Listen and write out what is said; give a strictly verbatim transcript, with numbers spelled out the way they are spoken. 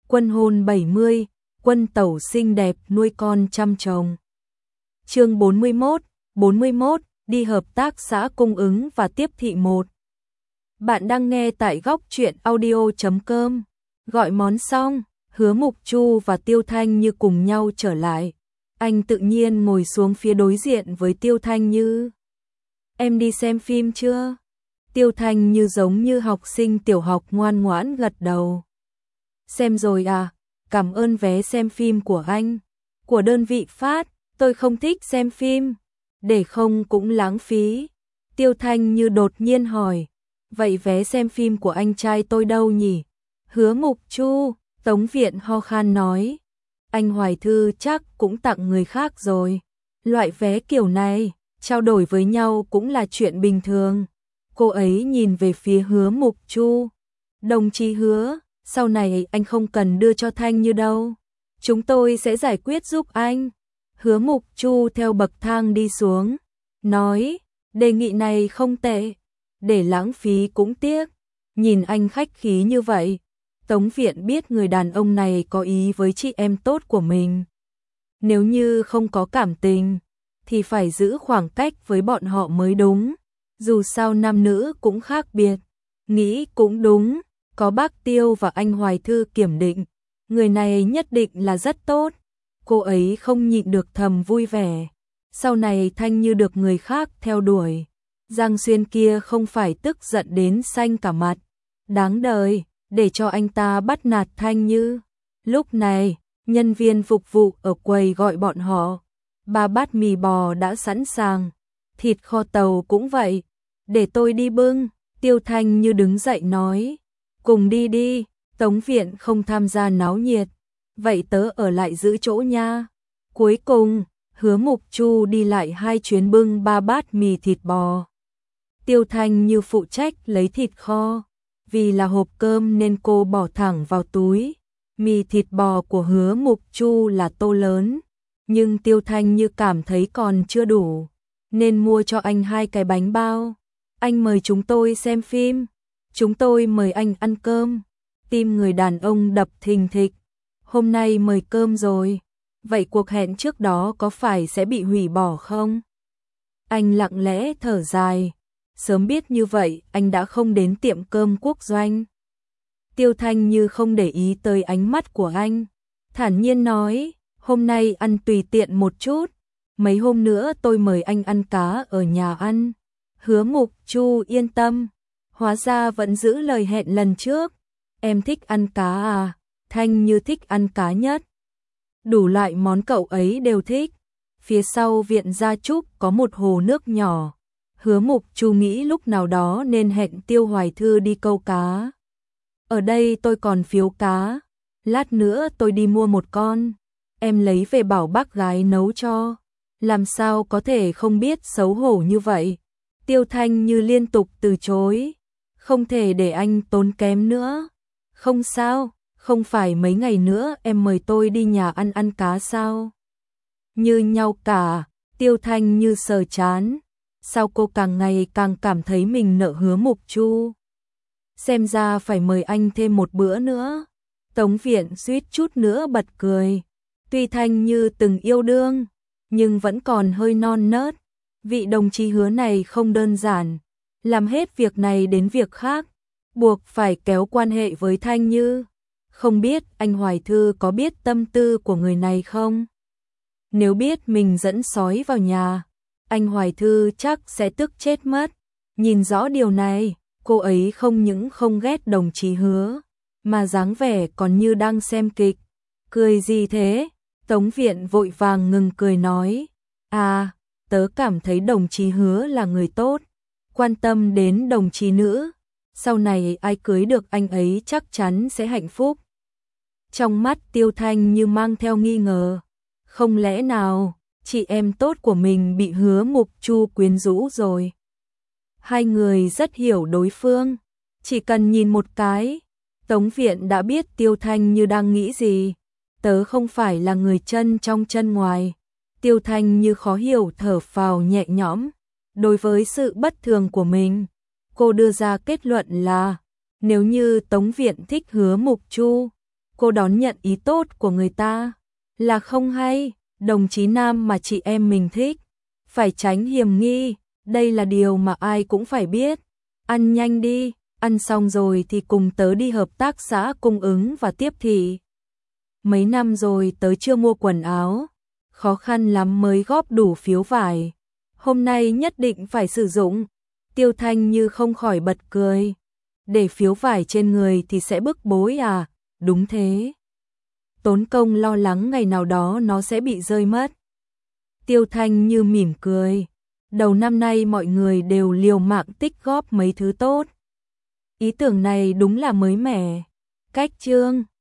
Quân hôn bảy mươi, quân tẩu xinh đẹp nuôi con trăm chồng. Chương bốn mươi mốt, bốn mươi mốt, đi hợp tác xã cung ứng và tiếp thị một. Bạn đang nghe tại góc truyện audio chấm com. Gọi món xong, Hứa Mục Chu và Tiêu Thanh Như cùng nhau trở lại. Anh tự nhiên ngồi xuống phía đối diện với Tiêu Thanh Như. Em đi xem phim chưa? Tiêu Thanh Như giống như học sinh tiểu học ngoan ngoãn gật đầu. Xem rồi à, cảm ơn vé xem phim của anh. Của đơn vị phát, tôi không thích xem phim. Để không cũng lãng phí. Tiêu Thanh Như đột nhiên hỏi. Vậy vé xem phim của anh trai tôi đâu nhỉ? Hứa Mục Chu, Tống Viện ho khan nói. Anh Hoài Thư chắc cũng tặng người khác rồi. Loại vé kiểu này, trao đổi với nhau cũng là chuyện bình thường. Cô ấy nhìn về phía Hứa Mục Chu. Đồng chí Hứa, sau này anh không cần đưa cho Thanh Như đâu. Chúng tôi sẽ giải quyết giúp anh. Hứa Mục Chu theo bậc thang đi xuống. Nói, đề nghị này không tệ. Để lãng phí cũng tiếc. Nhìn anh khách khí như vậy. Tống Viện biết người đàn ông này có ý với chị em tốt của mình. Nếu như không có cảm tình, thì phải giữ khoảng cách với bọn họ mới đúng. Dù sao nam nữ cũng khác biệt. Nghĩ cũng đúng, có bác Tiêu và anh Hoài Thư kiểm định. Người này nhất định là rất tốt. Cô ấy không nhịn được thầm vui vẻ. Sau này Thanh Như được người khác theo đuổi. Giang Xuyên kia không phải tức giận đến xanh cả mặt. Đáng đời, để cho anh ta bắt nạt Thanh Như. Lúc này, nhân viên phục vụ ở quầy gọi bọn họ. Ba bát mì bò đã sẵn sàng. Thịt kho tàu cũng vậy. Để tôi đi bưng. Tiêu Thanh Như đứng dậy nói. Cùng đi đi, Tống Viện không tham gia náo nhiệt. Vậy tớ ở lại giữ chỗ nha. Cuối cùng, Hứa Mục Chu đi lại hai chuyến bưng ba bát mì thịt bò. Tiêu Thanh Như phụ trách lấy thịt kho. Vì là hộp cơm nên cô bỏ thẳng vào túi. Mì thịt bò của Hứa Mục Chu là tô lớn. Nhưng Tiêu Thanh Như cảm thấy còn chưa đủ. Nên mua cho anh hai cái bánh bao. Anh mời chúng tôi xem phim. Chúng tôi mời anh ăn cơm. Tim người đàn ông đập thình thịch. Hôm nay mời cơm rồi. Vậy cuộc hẹn trước đó có phải sẽ bị hủy bỏ không? Anh lặng lẽ thở dài. Sớm biết như vậy, anh đã không đến tiệm cơm quốc doanh. Tiêu Thanh Như không để ý tới ánh mắt của anh. Thản nhiên nói, hôm nay ăn tùy tiện một chút. Mấy hôm nữa tôi mời anh ăn cá ở nhà ăn. Hứa Mục Chu yên tâm. Hóa ra vẫn giữ lời hẹn lần trước. Em thích ăn cá à? Thanh Như thích ăn cá nhất. Đủ loại món cậu ấy đều thích. Phía sau viện gia trúc có một hồ nước nhỏ. Hứa Mục Chu nghĩ lúc nào đó nên hẹn Tiêu Hoài Thư đi câu cá. Ở đây tôi còn phiếu cá. Lát nữa tôi đi mua một con. Em lấy về bảo bác gái nấu cho. Làm sao có thể không biết xấu hổ như vậy? Tiêu Thanh Như liên tục từ chối. Không thể để anh tốn kém nữa. Không sao, không phải mấy ngày nữa em mời tôi đi nhà ăn ăn cá sao? Như nhau cả, Tiêu Thanh Như sờ chán. Sao cô càng ngày càng cảm thấy mình nợ Hứa Mục Chu? Xem ra phải mời anh thêm một bữa nữa. Tống Viện suýt chút nữa bật cười. Tuy Thanh Như từng yêu đương, nhưng vẫn còn hơi non nớt. Vị đồng chí Hứa này không đơn giản. Làm hết việc này đến việc khác. Buộc phải kéo quan hệ với Thanh Như. Không biết anh Hoài Thư có biết tâm tư của người này không? Nếu biết mình dẫn sói vào nhà, anh Hoài Thư chắc sẽ tức chết mất. Nhìn rõ điều này, cô ấy không những không ghét đồng chí Hứa, mà dáng vẻ còn như đang xem kịch. Cười gì thế? Tống Viện vội vàng ngừng cười nói. À, tớ cảm thấy đồng chí Hứa là người tốt, quan tâm đến đồng chí nữ. Sau này ai cưới được anh ấy chắc chắn sẽ hạnh phúc. Trong mắt Tiêu Thanh Như mang theo nghi ngờ. Không lẽ nào chị em tốt của mình bị Hứa Mục Chu quyến rũ rồi? Hai người rất hiểu đối phương. Chỉ cần nhìn một cái, Tống Viện đã biết Tiêu Thanh Như đang nghĩ gì. Tớ không phải là người chân trong chân ngoài. Tiêu Thanh Như khó hiểu thở phào nhẹ nhõm. Đối với sự bất thường của mình, cô đưa ra kết luận là nếu như Tống Viện thích Hứa Mục Chu, cô đón nhận ý tốt của người ta là không hay, đồng chí nam mà chị em mình thích, phải tránh hiềm nghi, đây là điều mà ai cũng phải biết. Ăn nhanh đi, ăn xong rồi thì cùng tớ đi hợp tác xã cung ứng và tiếp thị. Mấy năm rồi tớ chưa mua quần áo, khó khăn lắm mới góp đủ phiếu vải. Hôm nay nhất định phải sử dụng. Tiêu Thanh Như không khỏi bật cười. Để phiếu vải trên người thì sẽ bức bối à? Đúng thế. Tốn công lo lắng ngày nào đó nó sẽ bị rơi mất. Tiêu Thanh Như mỉm cười. Đầu năm nay mọi người đều liều mạng tích góp mấy thứ tốt. Ý tưởng này đúng là mới mẻ. Cách chương